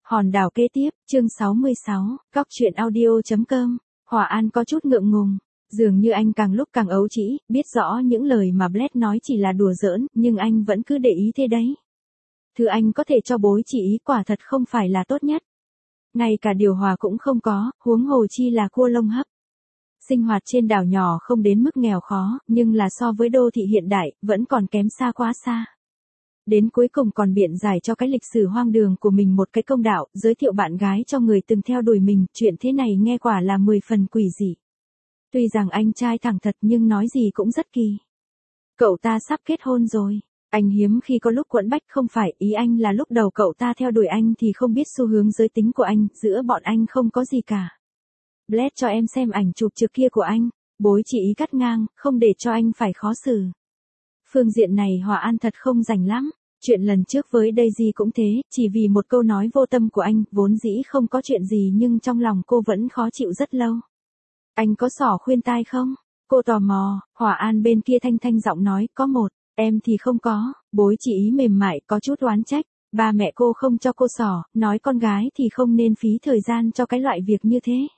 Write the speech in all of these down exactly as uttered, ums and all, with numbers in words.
Hòn đảo kế tiếp, chương sáu mươi sáu, Cóc truyện audio chấm com. Hòa An có chút ngượng ngùng. Dường như anh càng lúc càng ấu trĩ, biết rõ những lời mà Bled nói chỉ là đùa giỡn, nhưng anh vẫn cứ để ý thế đấy. Thứ anh có thể cho bối chỉ ý quả thật không phải là tốt nhất. Ngay cả điều hòa cũng không có, huống hồ chi là cua lông hấp. Sinh hoạt trên đảo nhỏ không đến mức nghèo khó, nhưng là so với đô thị hiện đại, vẫn còn kém xa quá xa. Đến cuối cùng còn biện giải cho cái lịch sử hoang đường của mình một cái công đạo, giới thiệu bạn gái cho người từng theo đuổi mình, chuyện thế này nghe quả là mười phần quỷ dị. Tuy rằng anh trai thẳng thật nhưng nói gì cũng rất kỳ. Cậu ta sắp kết hôn rồi. Anh hiếm khi có lúc quẫn bách, không phải ý anh là lúc đầu cậu ta theo đuổi anh thì không biết xu hướng giới tính của anh, giữa bọn anh không có gì cả. Bled cho em xem ảnh chụp trước kia của anh, bối chỉ ý cắt ngang, không để cho anh phải khó xử. Phương diện này Hòa An thật không rành lắm. Chuyện lần trước với Daisy cũng thế, chỉ vì một câu nói vô tâm của anh, vốn dĩ không có chuyện gì nhưng trong lòng cô vẫn khó chịu rất lâu. Anh có xỏ khuyên tai không? Cô tò mò. Hòa An bên kia thanh thanh giọng nói, có một, em thì không có. Bối chỉ ý mềm mại có chút oán trách. Ba mẹ cô không cho cô xỏ, nói con gái thì không nên phí thời gian cho cái loại việc như thế.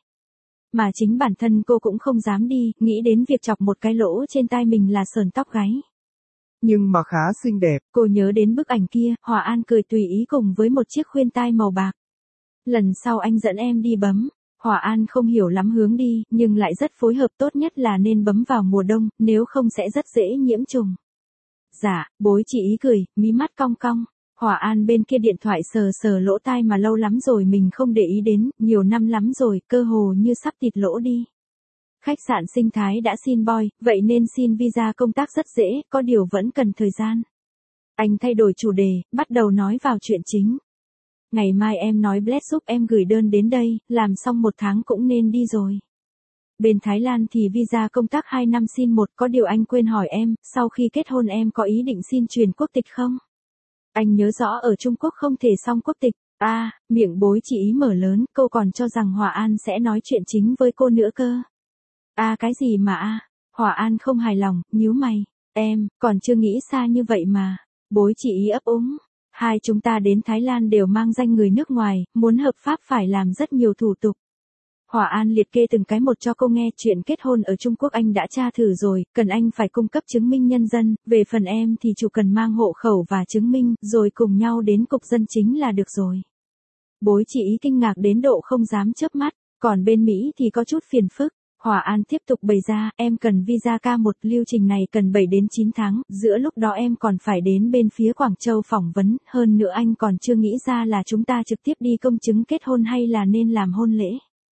Mà chính bản thân cô cũng không dám đi, nghĩ đến việc chọc một cái lỗ trên tai mình là sờn tóc gáy. Nhưng mà khá xinh đẹp. Cô nhớ đến bức ảnh kia, Hòa An cười tùy ý cùng với một chiếc khuyên tai màu bạc. Lần sau anh dẫn em đi bấm. Hòa An không hiểu lắm hướng đi, nhưng lại rất phối hợp, tốt nhất là nên bấm vào mùa đông, nếu không sẽ rất dễ nhiễm trùng. Dạ, bối chỉ ý cười, mí mắt cong cong. Hòa An bên kia điện thoại sờ sờ lỗ tai mà lâu lắm rồi mình không để ý đến, nhiều năm lắm rồi, cơ hồ như sắp tịt lỗ đi. Khách sạn sinh thái đã xin boy, vậy nên xin visa công tác rất dễ, có điều vẫn cần thời gian. Anh thay đổi chủ đề, bắt đầu nói vào chuyện chính. Ngày mai em nói Bled giúp em gửi đơn đến đây, làm xong một tháng cũng nên đi rồi. Bên Thái Lan thì visa công tác hai năm xin một, có điều anh quên hỏi em, sau khi kết hôn em có ý định xin truyền quốc tịch không? Anh nhớ rõ ở Trung Quốc không thể song quốc tịch. A, à, miệng bối chỉ ý mở lớn, cô còn cho rằng Hòa An sẽ nói chuyện chính với cô nữa cơ. A à, cái gì mà a? À? Hòa An không hài lòng, nhíu mày. Em, còn chưa nghĩ xa như vậy mà. Bối chỉ ý ấp úng. Hai chúng ta đến Thái Lan đều mang danh người nước ngoài, muốn hợp pháp phải làm rất nhiều thủ tục. Hòa An liệt kê từng cái một cho cô nghe, chuyện kết hôn ở Trung Quốc anh đã tra thử rồi, cần anh phải cung cấp chứng minh nhân dân, về phần em thì chủ cần mang hộ khẩu và chứng minh, rồi cùng nhau đến cục dân chính là được rồi. Bối chỉ ý kinh ngạc đến độ không dám chớp mắt, còn bên Mỹ thì có chút phiền phức. Hòa An tiếp tục bày ra, em cần visa K một, lưu trình này cần bảy đến chín tháng, giữa lúc đó em còn phải đến bên phía Quảng Châu phỏng vấn, hơn nữa anh còn chưa nghĩ ra là chúng ta trực tiếp đi công chứng kết hôn hay là nên làm hôn lễ.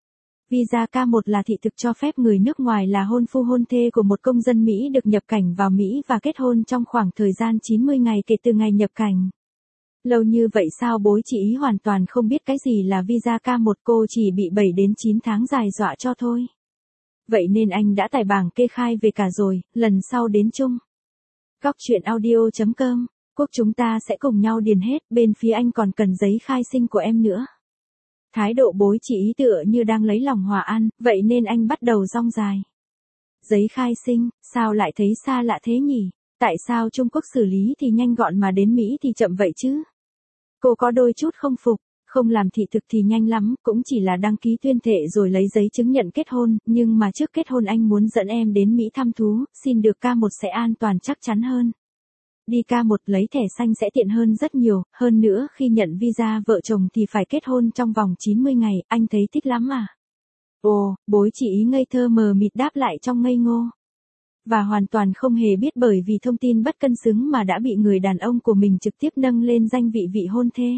Visa K một là thị thực cho phép người nước ngoài là hôn phu hôn thê của một công dân Mỹ được nhập cảnh vào Mỹ và kết hôn trong khoảng thời gian chín mươi ngày kể từ ngày nhập cảnh. Lâu như vậy sao bối chỉ ý hoàn toàn không biết cái gì là visa K một, cô chỉ bị bảy đến chín tháng dài dọa cho thôi. Vậy nên anh đã tải bảng kê khai về cả rồi, lần sau đến chung. Cóc truyện audio chấm com, quốc chúng ta sẽ cùng nhau điền hết, bên phía anh còn cần giấy khai sinh của em nữa. Thái độ bối chỉ ý tựa như đang lấy lòng Hòa An, vậy nên anh bắt đầu rong dài. Giấy khai sinh, sao lại thấy xa lạ thế nhỉ? Tại sao Trung Quốc xử lý thì nhanh gọn mà đến Mỹ thì chậm vậy chứ? Cô có đôi chút không phục. Không làm thị thực thì nhanh lắm, cũng chỉ là đăng ký tuyên thệ rồi lấy giấy chứng nhận kết hôn, nhưng mà trước kết hôn anh muốn dẫn em đến Mỹ thăm thú, xin được K một sẽ an toàn chắc chắn hơn. Đi K một lấy thẻ xanh sẽ tiện hơn rất nhiều, hơn nữa khi nhận visa vợ chồng thì phải kết hôn trong vòng chín mươi ngày, anh thấy thích lắm à? Ồ, bối chỉ ý ngây thơ mờ mịt đáp lại trong ngây ngô. Và hoàn toàn không hề biết bởi vì thông tin bất cân xứng mà đã bị người đàn ông của mình trực tiếp nâng lên danh vị vị hôn thê.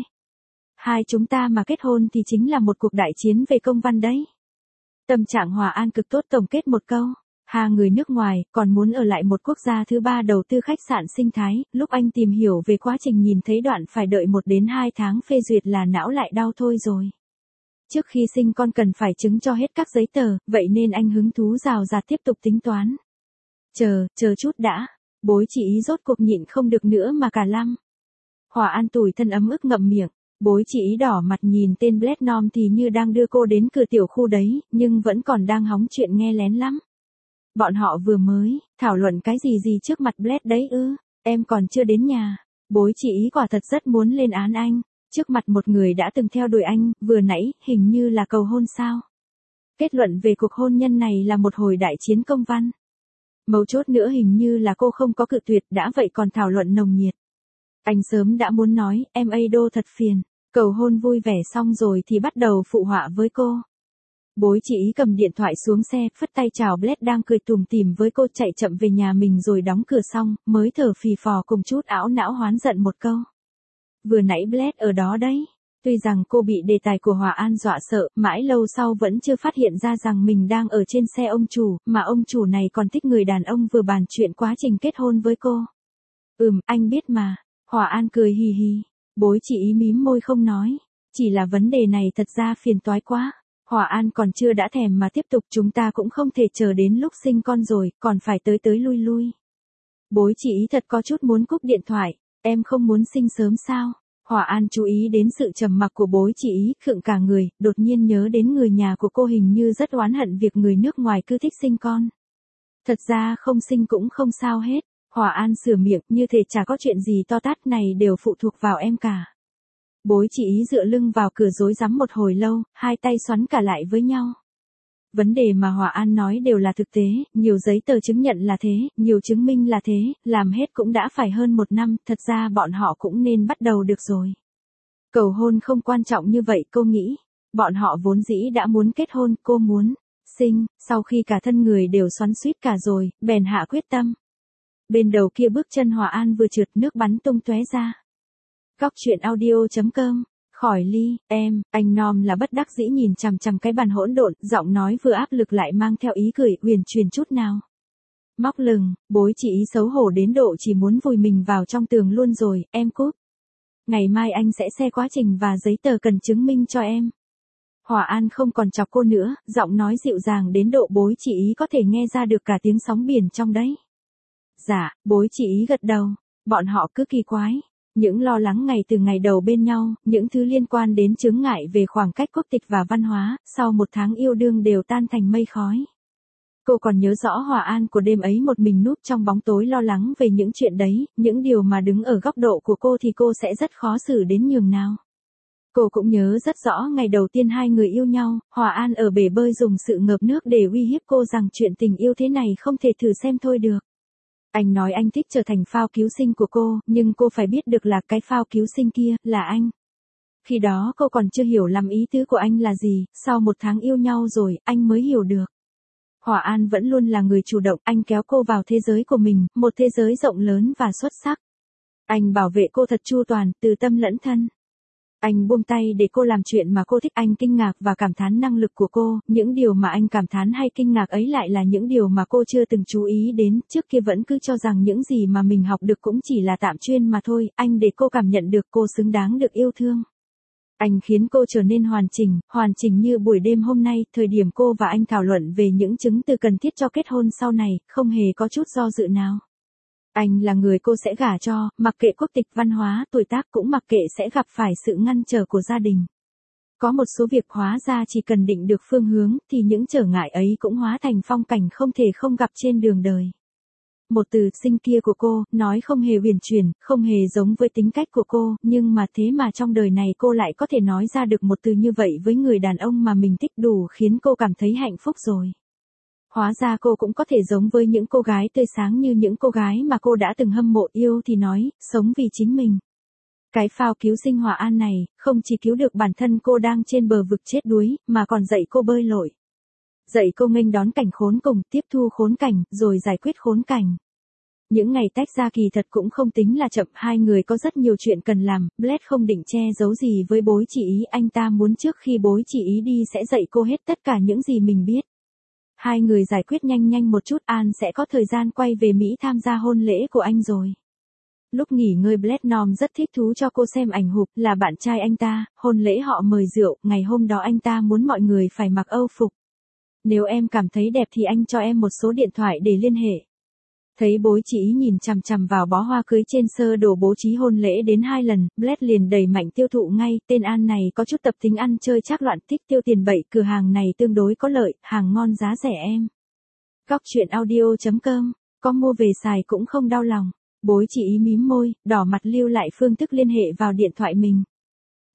Hai chúng ta mà kết hôn thì chính là một cuộc đại chiến về công văn đấy. Tâm trạng Hòa An cực tốt tổng kết một câu. Hà người nước ngoài, còn muốn ở lại một quốc gia thứ ba đầu tư khách sạn sinh thái, lúc anh tìm hiểu về quá trình nhìn thấy đoạn phải đợi một đến hai tháng phê duyệt là não lại đau thôi rồi. Trước khi sinh con cần phải chứng cho hết các giấy tờ, vậy nên anh hứng thú rào rạt tiếp tục tính toán. Chờ, chờ chút đã. Bối chỉ ý rốt cuộc nhịn không được nữa mà cả lăm. Hòa An tủi thân ấm ức ngậm miệng. Bối chỉ ý đỏ mặt nhìn tên Bled Nom thì như đang đưa cô đến cửa tiểu khu đấy, nhưng vẫn còn đang hóng chuyện nghe lén lắm. Bọn họ vừa mới thảo luận cái gì gì trước mặt Bled đấy ư? Em còn chưa đến nhà. Bối chỉ ý quả thật rất muốn lên án anh. Trước mặt một người đã từng theo đuổi anh, vừa nãy, hình như là cầu hôn sao. Kết luận về cuộc hôn nhân này là một hồi đại chiến công văn. Mấu chốt nữa hình như là cô không có cự tuyệt, đã vậy còn thảo luận nồng nhiệt. Anh sớm đã muốn nói, em ấy đô thật phiền. Cầu hôn vui vẻ xong rồi thì bắt đầu phụ họa với cô. Bối chị ý cầm điện thoại xuống xe, phất tay chào Blade đang cười tủm tỉm với cô, chạy chậm về nhà mình rồi đóng cửa xong, mới thở phì phò cùng chút ảo não hoán giận một câu. Vừa nãy Blade ở đó đấy. Tuy rằng cô bị đề tài của Hòa An dọa sợ, mãi lâu sau vẫn chưa phát hiện ra rằng mình đang ở trên xe ông chủ, mà ông chủ này còn thích người đàn ông vừa bàn chuyện quá trình kết hôn với cô. Ừm, anh biết mà. Hòa An cười hì hì. Bối chị ý mím môi không nói. Chỉ là vấn đề này thật ra phiền toái quá. Hòa An còn chưa đã thèm mà tiếp tục, chúng ta cũng không thể chờ đến lúc sinh con rồi, còn phải tới tới lui lui. Bối chị ý thật có chút muốn cúp điện thoại. Em không muốn sinh sớm sao? Hòa An chú ý đến sự trầm mặc của bối chị ý, khựng cả người, đột nhiên nhớ đến người nhà của cô hình như rất oán hận việc người nước ngoài cứ thích sinh con. Thật ra không sinh cũng không sao hết. Hòa An sửa miệng, như thể chả có chuyện gì to tát, này đều phụ thuộc vào em cả. Bối chị ý dựa lưng vào cửa rối rắm một hồi lâu, hai tay xoắn cả lại với nhau. Vấn đề mà Hòa An nói đều là thực tế, nhiều giấy tờ chứng nhận là thế, nhiều chứng minh là thế, làm hết cũng đã phải hơn một năm, thật ra bọn họ cũng nên bắt đầu được rồi. Cầu hôn không quan trọng như vậy cô nghĩ, bọn họ vốn dĩ đã muốn kết hôn, cô muốn sinh, sau khi cả thân người đều xoắn xuýt cả rồi, bèn hạ quyết tâm. Bên đầu kia bước chân Hòa An vừa trượt, nước bắn tung tóe ra. Góc truyện audio chấm com. Khỏi ly, em, anh Nom là bất đắc dĩ nhìn chằm chằm cái bàn hỗn độn, giọng nói vừa áp lực lại mang theo ý cười, huyền truyền chút nào. Móc lừng, bối chị ý xấu hổ đến độ chỉ muốn vùi mình vào trong tường luôn rồi, em cút. Ngày mai anh sẽ xe quá trình và giấy tờ cần chứng minh cho em. Hòa An không còn chọc cô nữa, giọng nói dịu dàng đến độ bối chị ý có thể nghe ra được cả tiếng sóng biển trong đấy. Dạ, bối chị ý gật đầu, bọn họ cứ kỳ quái. Những lo lắng ngày từ ngày đầu bên nhau, những thứ liên quan đến chướng ngại về khoảng cách quốc tịch và văn hóa, sau một tháng yêu đương đều tan thành mây khói. Cô còn nhớ rõ Hòa An của đêm ấy một mình núp trong bóng tối lo lắng về những chuyện đấy, những điều mà đứng ở góc độ của cô thì cô sẽ rất khó xử đến nhường nào. Cô cũng nhớ rất rõ ngày đầu tiên hai người yêu nhau, Hòa An ở bể bơi dùng sự ngợp nước để uy hiếp cô rằng chuyện tình yêu thế này không thể thử xem thôi được. Anh nói anh thích trở thành phao cứu sinh của cô, nhưng cô phải biết được là cái phao cứu sinh kia, là anh. Khi đó cô còn chưa hiểu lắm ý tứ của anh là gì, sau một tháng yêu nhau rồi, anh mới hiểu được. Hòa An vẫn luôn là người chủ động, anh kéo cô vào thế giới của mình, một thế giới rộng lớn và xuất sắc. Anh bảo vệ cô thật chu toàn, từ tâm lẫn thân. Anh buông tay để cô làm chuyện mà cô thích, anh kinh ngạc và cảm thán năng lực của cô, những điều mà anh cảm thán hay kinh ngạc ấy lại là những điều mà cô chưa từng chú ý đến, trước kia vẫn cứ cho rằng những gì mà mình học được cũng chỉ là tạm chuyên mà thôi, anh để cô cảm nhận được cô xứng đáng được yêu thương. Anh khiến cô trở nên hoàn chỉnh, hoàn chỉnh như buổi đêm hôm nay, thời điểm cô và anh thảo luận về những chứng từ cần thiết cho kết hôn sau này, không hề có chút do dự nào. Anh là người cô sẽ gả cho, mặc kệ quốc tịch, văn hóa, tuổi tác, cũng mặc kệ sẽ gặp phải sự ngăn trở của gia đình. Có một số việc hóa ra chỉ cần định được phương hướng, thì những trở ngại ấy cũng hóa thành phong cảnh không thể không gặp trên đường đời. Một từ sinh kia của cô, nói không hề huyền chuyển, không hề giống với tính cách của cô, nhưng mà thế mà trong đời này cô lại có thể nói ra được một từ như vậy với người đàn ông mà mình thích, đủ khiến cô cảm thấy hạnh phúc rồi. Hóa ra cô cũng có thể giống với những cô gái tươi sáng như những cô gái mà cô đã từng hâm mộ, yêu thì nói, sống vì chính mình. Cái phao cứu sinh Hòa An này, không chỉ cứu được bản thân cô đang trên bờ vực chết đuối, mà còn dạy cô bơi lội. Dạy cô nghênh đón cảnh khốn cùng, tiếp thu khốn cảnh, rồi giải quyết khốn cảnh. Những ngày tách ra kỳ thật cũng không tính là chậm, hai người có rất nhiều chuyện cần làm, Blade không định che giấu gì với bối chị ý, anh ta muốn trước khi bối chị ý đi sẽ dạy cô hết tất cả những gì mình biết. Hai người giải quyết nhanh nhanh một chút, An sẽ có thời gian quay về Mỹ tham gia hôn lễ của anh rồi. Lúc nghỉ ngơi Blade Nom rất thích thú cho cô xem ảnh chụp, là bạn trai anh ta, hôn lễ họ mời rượu, ngày hôm đó anh ta muốn mọi người phải mặc Âu phục. Nếu em cảm thấy đẹp thì anh cho em một số điện thoại để liên hệ. Thấy bối chị ý nhìn chằm chằm vào bó hoa cưới trên sơ đồ bố trí hôn lễ đến hai lần, Blade liền đẩy mạnh tiêu thụ ngay, tên An này có chút tập tính ăn chơi trác loạn, thích tiêu tiền bậy, cửa hàng này tương đối có lợi, hàng ngon giá rẻ em. Góc truyện audio chấm com, có mua về xài cũng không đau lòng. Bối chị ý mím môi, đỏ mặt lưu lại phương thức liên hệ vào điện thoại mình.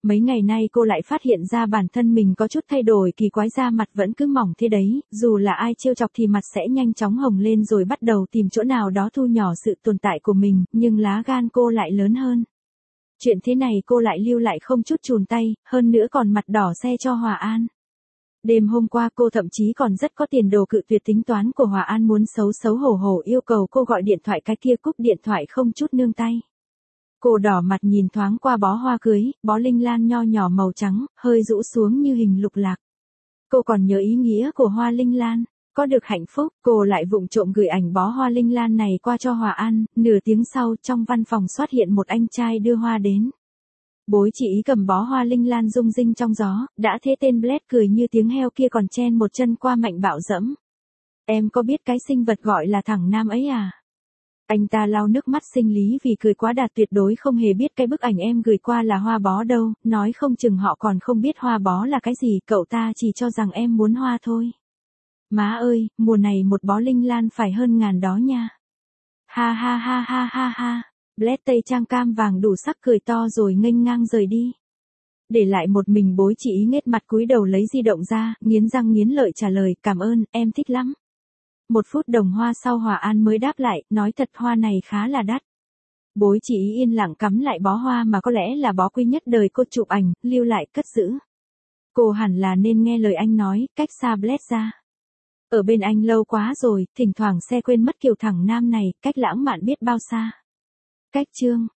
Mấy ngày nay cô lại phát hiện ra bản thân mình có chút thay đổi kỳ quái, da mặt vẫn cứ mỏng thế đấy, dù là ai trêu chọc thì mặt sẽ nhanh chóng hồng lên rồi bắt đầu tìm chỗ nào đó thu nhỏ sự tồn tại của mình, nhưng lá gan cô lại lớn hơn. Chuyện thế này cô lại lưu lại không chút chùn tay, hơn nữa còn mặt đỏ xe cho Hòa An. Đêm hôm qua cô thậm chí còn rất có tiền đồ cự tuyệt tính toán của Hòa An muốn xấu xấu hổ hổ yêu cầu cô gọi điện thoại, cái kia cúp điện thoại không chút nương tay. Cô đỏ mặt nhìn thoáng qua bó hoa cưới, bó linh lan nho nhỏ màu trắng, hơi rũ xuống như hình lục lạc. Cô còn nhớ ý nghĩa của hoa linh lan. Có được hạnh phúc, cô lại vụng trộm gửi ảnh bó hoa linh lan này qua cho Hòa An, nửa tiếng sau trong văn phòng xuất hiện một anh trai đưa hoa đến. Bối chị ý cầm bó hoa linh lan rung rinh trong gió, đã thế tên Bled cười như tiếng heo kia còn chen một chân qua mạnh bạo dẫm. Em có biết cái sinh vật gọi là thằng nam ấy à? Anh ta lau nước mắt sinh lý vì cười quá đạt, tuyệt đối không hề biết cái bức ảnh em gửi qua là hoa bó đâu, nói không chừng họ còn không biết hoa bó là cái gì, cậu ta chỉ cho rằng em muốn hoa thôi. Má ơi, mùa này một bó linh lan phải hơn ngàn đó nha. Ha ha ha ha ha ha. Bled tây trang cam vàng đủ sắc cười to rồi nghênh ngang rời đi. Để lại một mình bối chị ý nghếch mặt cúi đầu lấy di động ra, nghiến răng nghiến lợi trả lời, cảm ơn, em thích lắm. Một phút đồng hoa sau Hòa An mới đáp lại, nói thật hoa này khá là đắt. Bối chị ý yên lặng cắm lại bó hoa mà có lẽ là bó quý nhất đời cô chụp ảnh, lưu lại cất giữ. Cô hẳn là nên nghe lời anh nói, cách xa Bled ra. Ở bên anh lâu quá rồi, thỉnh thoảng xe quên mất kiểu thằng nam này, cách lãng mạn biết bao xa. Cách chương